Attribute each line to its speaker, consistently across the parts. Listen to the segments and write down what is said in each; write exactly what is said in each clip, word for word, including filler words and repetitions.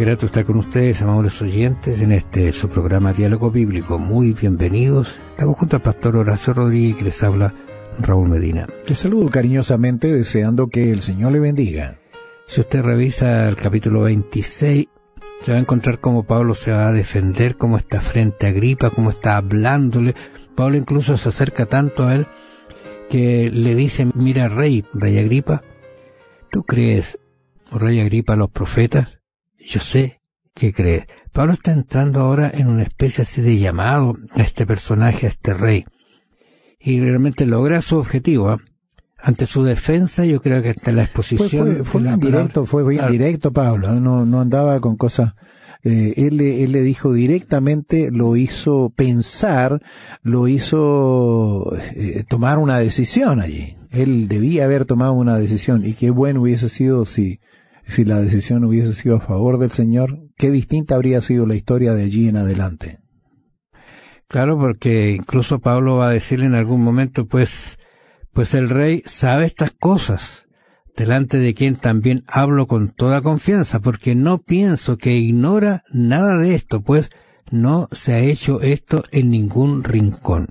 Speaker 1: grato estar con ustedes, amables oyentes, en este su programa Diálogo Bíblico. Muy bienvenidos. Estamos junto al pastor Horacio Rodríguez, que les habla Raúl Medina.
Speaker 2: Les saludo cariñosamente, deseando que el Señor le bendiga.
Speaker 1: Si usted revisa el capítulo veintiséis, se va a encontrar cómo Pablo se va a defender, cómo está frente a Agripa, cómo está hablándole. Pablo incluso se acerca tanto a él que le dice: mira, rey, rey Agripa, ¿tú crees, rey Agripa, a los profetas? Yo sé que crees. Pablo está entrando ahora en una especie así de llamado a este personaje, a este rey. Y realmente logra su objetivo, ¿eh? Ante su defensa, yo creo que hasta la exposición...
Speaker 2: Fue, fue, fue bien directo, fue bien
Speaker 1: claro.
Speaker 2: directo Pablo, no, no andaba con cosas... Eh, él, él le dijo directamente, lo hizo pensar, lo hizo eh, tomar una decisión allí. Él debía haber tomado una decisión, y qué bueno hubiese sido si... Si la decisión hubiese sido a favor del Señor, qué distinta habría sido la historia de allí en adelante.
Speaker 1: Claro, porque incluso Pablo va a decirle en algún momento, pues, pues el rey sabe estas cosas, delante de quien también hablo con toda confianza, porque no pienso que ignora nada de esto, pues no se ha hecho esto en ningún rincón.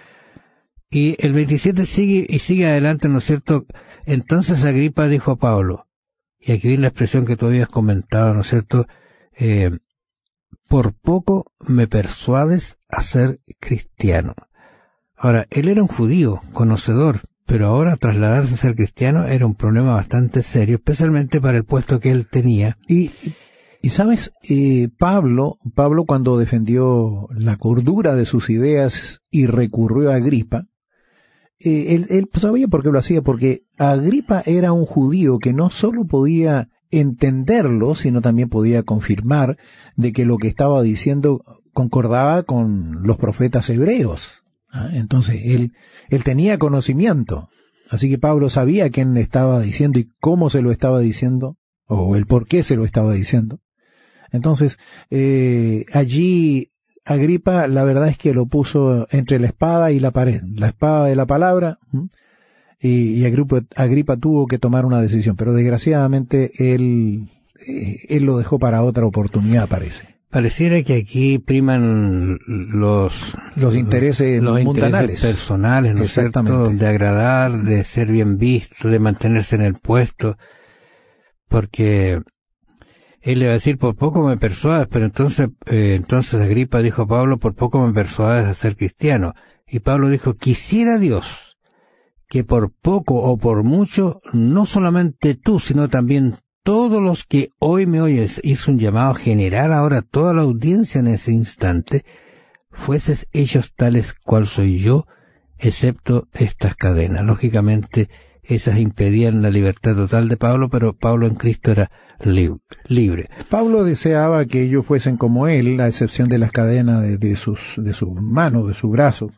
Speaker 1: Y el veintisiete sigue y sigue adelante, ¿no es cierto? Entonces Agripa dijo a Pablo, y aquí viene la expresión que tú habías comentado, ¿no es cierto? Eh, por poco me persuades a ser cristiano. Ahora, él era un judío, conocedor, pero ahora trasladarse a ser cristiano era un problema bastante serio, especialmente para el puesto que él tenía.
Speaker 2: Y, y sabes, eh, Pablo, Pablo cuando defendió la cordura de sus ideas y recurrió a Agripa, Eh, él, él sabía por qué lo hacía, porque Agripa era un judío que no solo podía entenderlo, sino también podía confirmar de que lo que estaba diciendo concordaba con los profetas hebreos. ¿Ah? Entonces, él, él tenía conocimiento. Así que Pablo sabía quién le estaba diciendo y cómo se lo estaba diciendo, o el por qué se lo estaba diciendo. Entonces, eh, allí Agripa, la verdad es que lo puso entre la espada y la pared, la espada de la palabra, y, y Agripa, Agripa tuvo que tomar una decisión, pero desgraciadamente él, él lo dejó para otra oportunidad, parece.
Speaker 1: Pareciera que aquí priman los
Speaker 2: los intereses
Speaker 1: los
Speaker 2: mundanales,
Speaker 1: intereses personales, ¿no es cierto? De agradar, de ser bien visto, de mantenerse en el puesto, porque él le va a decir, por poco me persuades, pero entonces, eh, entonces Agripa dijo a Pablo, por poco me persuades a ser cristiano. Y Pablo dijo, quisiera Dios que por poco o por mucho, no solamente tú, sino también todos los que hoy me oyes, hizo un llamado general ahora a toda la audiencia en ese instante, fueses ellos tales cual soy yo, excepto estas cadenas. Lógicamente, esas impedían la libertad total de Pablo, pero Pablo en Cristo era libre. libre.
Speaker 2: Pablo deseaba que ellos fuesen como él, a excepción de las cadenas de, de sus de sus manos, de sus brazos.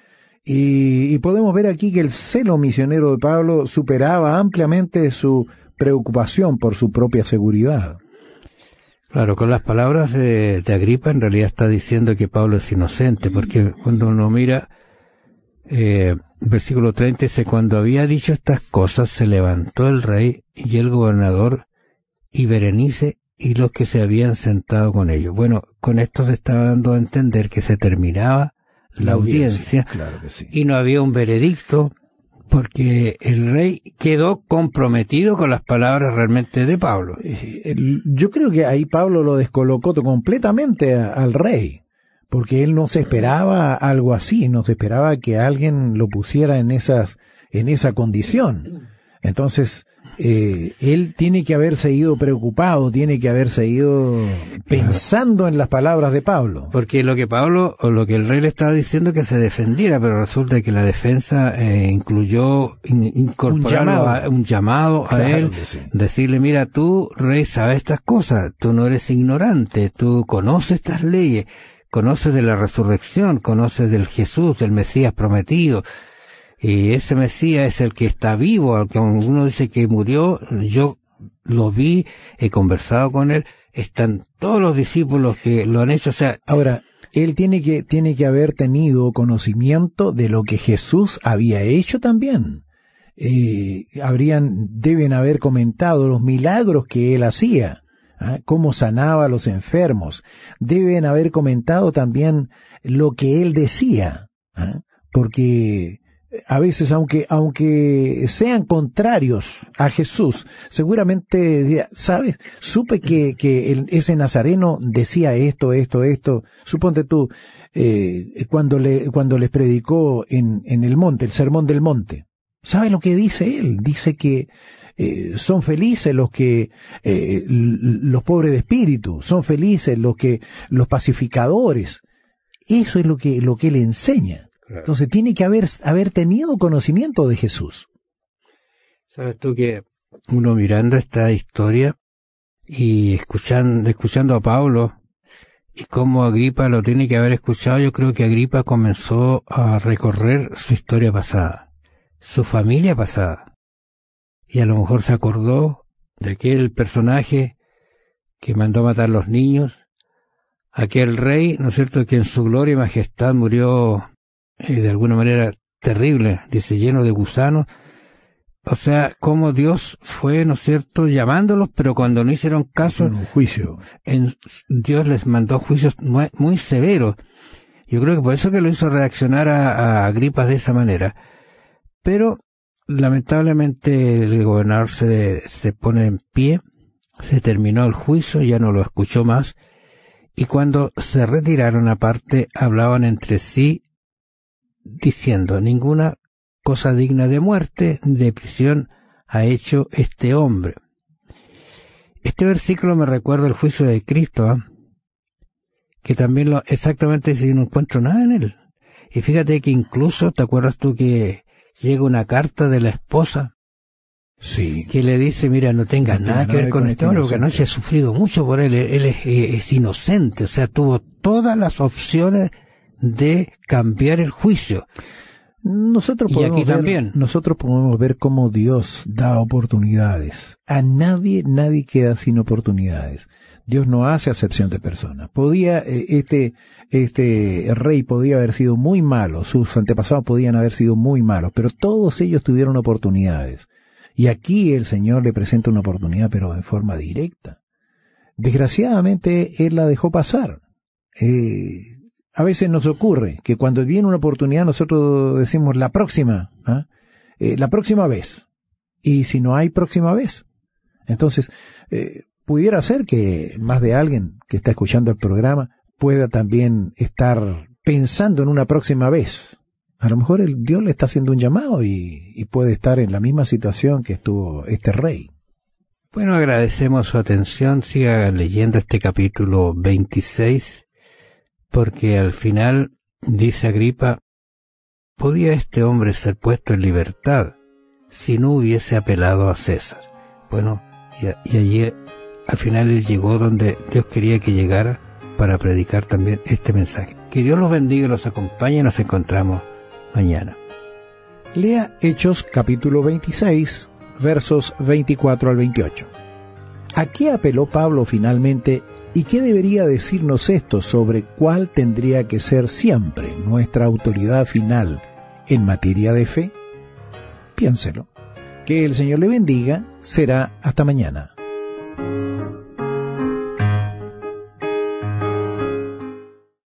Speaker 2: Y, y podemos ver aquí que el celo misionero de Pablo superaba ampliamente su preocupación por su propia seguridad.
Speaker 1: Claro, con las palabras de, de Agripa en realidad está diciendo que Pablo es inocente, porque cuando uno mira eh, versículo treinta dice, cuando había dicho estas cosas se levantó el rey y el gobernador y Berenice y los que se habían sentado con ellos. Bueno, con esto se estaba dando a entender que se terminaba la, la audiencia, audiencia
Speaker 2: claro que sí.
Speaker 1: Y no había un veredicto, porque el rey quedó comprometido con las palabras realmente de Pablo.
Speaker 2: Yo creo que ahí Pablo lo descolocó completamente a, al rey, porque él no se esperaba algo así, no se esperaba que alguien lo pusiera en esas, en esa condición. Entonces, eh, él tiene que haberse ido preocupado, tiene que haberse ido pensando claro. en las palabras de Pablo.
Speaker 1: Porque lo que Pablo, o lo que el rey le estaba diciendo que se defendiera, pero resulta que la defensa eh, incluyó in, incorporar un llamado a, un llamado a claro él, sí. Decirle, mira, tú, rey, sabes estas cosas, tú no eres ignorante, tú conoces estas leyes, conoces de la resurrección, conoces del Jesús, del Mesías prometido. Y ese Mesías es el que está vivo, al que uno dice que murió, yo lo vi, he conversado con él, están todos los discípulos que lo han hecho, o sea...
Speaker 2: Ahora, él tiene que, tiene que haber tenido conocimiento de lo que Jesús había hecho también. Eh, habrían, deben haber comentado los milagros que él hacía. ¿ah? Cómo sanaba a los enfermos. Deben haber comentado también lo que él decía, ¿ah? Porque a veces, aunque, aunque sean contrarios a Jesús, seguramente, ¿sabes? Supe que, que el, ese nazareno decía esto, esto, esto. Suponte tú, eh, cuando le, cuando les predicó en, en el monte, el sermón del monte. ¿Sabe lo que dice él? Dice que eh, son felices los que, eh, los pobres de espíritu, son felices los que, los pacificadores. Eso es lo que, lo que él enseña. Claro. Entonces tiene que haber, haber tenido conocimiento de Jesús.
Speaker 1: Sabes tú que uno mirando esta historia y escuchando, escuchando a Pablo y cómo Agripa lo tiene que haber escuchado, yo creo que Agripa comenzó a recorrer su historia pasada, su familia pasada. Y a lo mejor se acordó de aquel personaje que mandó a matar a los niños, aquel rey, ¿no es cierto?, que en su gloria y majestad murió Eh, de alguna manera terrible, dice, lleno de gusanos. O sea, como Dios fue, ¿no es cierto?, llamándolos, pero cuando no hicieron caso,
Speaker 2: un juicio.
Speaker 1: En, Dios les mandó juicios muy, muy severos. Yo creo que por eso que lo hizo reaccionar a, a Agripa de esa manera. Pero, lamentablemente, el gobernador se, se pone en pie, se terminó el juicio, ya no lo escuchó más, y cuando se retiraron aparte, hablaban entre sí, diciendo, ninguna cosa digna de muerte, de prisión, ha hecho este hombre. Este versículo me recuerda el juicio de Cristo, ¿eh? Que también lo, exactamente dice, no encuentro nada en él. Y fíjate que incluso, ¿te acuerdas tú que llega una carta de la esposa?
Speaker 2: Sí.
Speaker 1: Que le dice, mira, no tengas no nada que ver con, con este hombre, porque anoche he sufrido mucho por él, él es, es inocente, o sea, tuvo todas las opciones de cambiar el juicio.
Speaker 2: Nosotros podemos,
Speaker 1: y aquí
Speaker 2: ver,
Speaker 1: también.
Speaker 2: nosotros podemos ver cómo Dios da oportunidades. A nadie, nadie queda sin oportunidades. Dios no hace acepción de personas. Podía, eh, este, este rey podía haber sido muy malo, sus antepasados podían haber sido muy malos, pero todos ellos tuvieron oportunidades. Y aquí el Señor le presenta una oportunidad, pero en forma directa. Desgraciadamente, Él la dejó pasar. Eh, A veces nos ocurre que cuando viene una oportunidad nosotros decimos la próxima, ¿eh? Eh, la próxima vez. Y si no hay próxima vez, entonces eh, pudiera ser que más de alguien que está escuchando el programa pueda también estar pensando en una próxima vez. A lo mejor el Dios le está haciendo un llamado y, y puede estar en la misma situación que estuvo este rey.
Speaker 1: Bueno, agradecemos su atención. Siga leyendo este capítulo veintiséis. Porque al final, dice Agripa, ¿podía este hombre ser puesto en libertad si no hubiese apelado a César? Bueno, y, y allí al final él llegó donde Dios quería que llegara para predicar también este mensaje. Que Dios los bendiga y los acompañe y nos encontramos mañana.
Speaker 2: Lea Hechos capítulo veintiséis, versos veinticuatro al veintiocho. ¿A qué apeló Pablo finalmente? ¿Y qué debería decirnos esto sobre cuál tendría que ser siempre nuestra autoridad final en materia de fe? Piénselo. Que el Señor le bendiga. Será hasta mañana.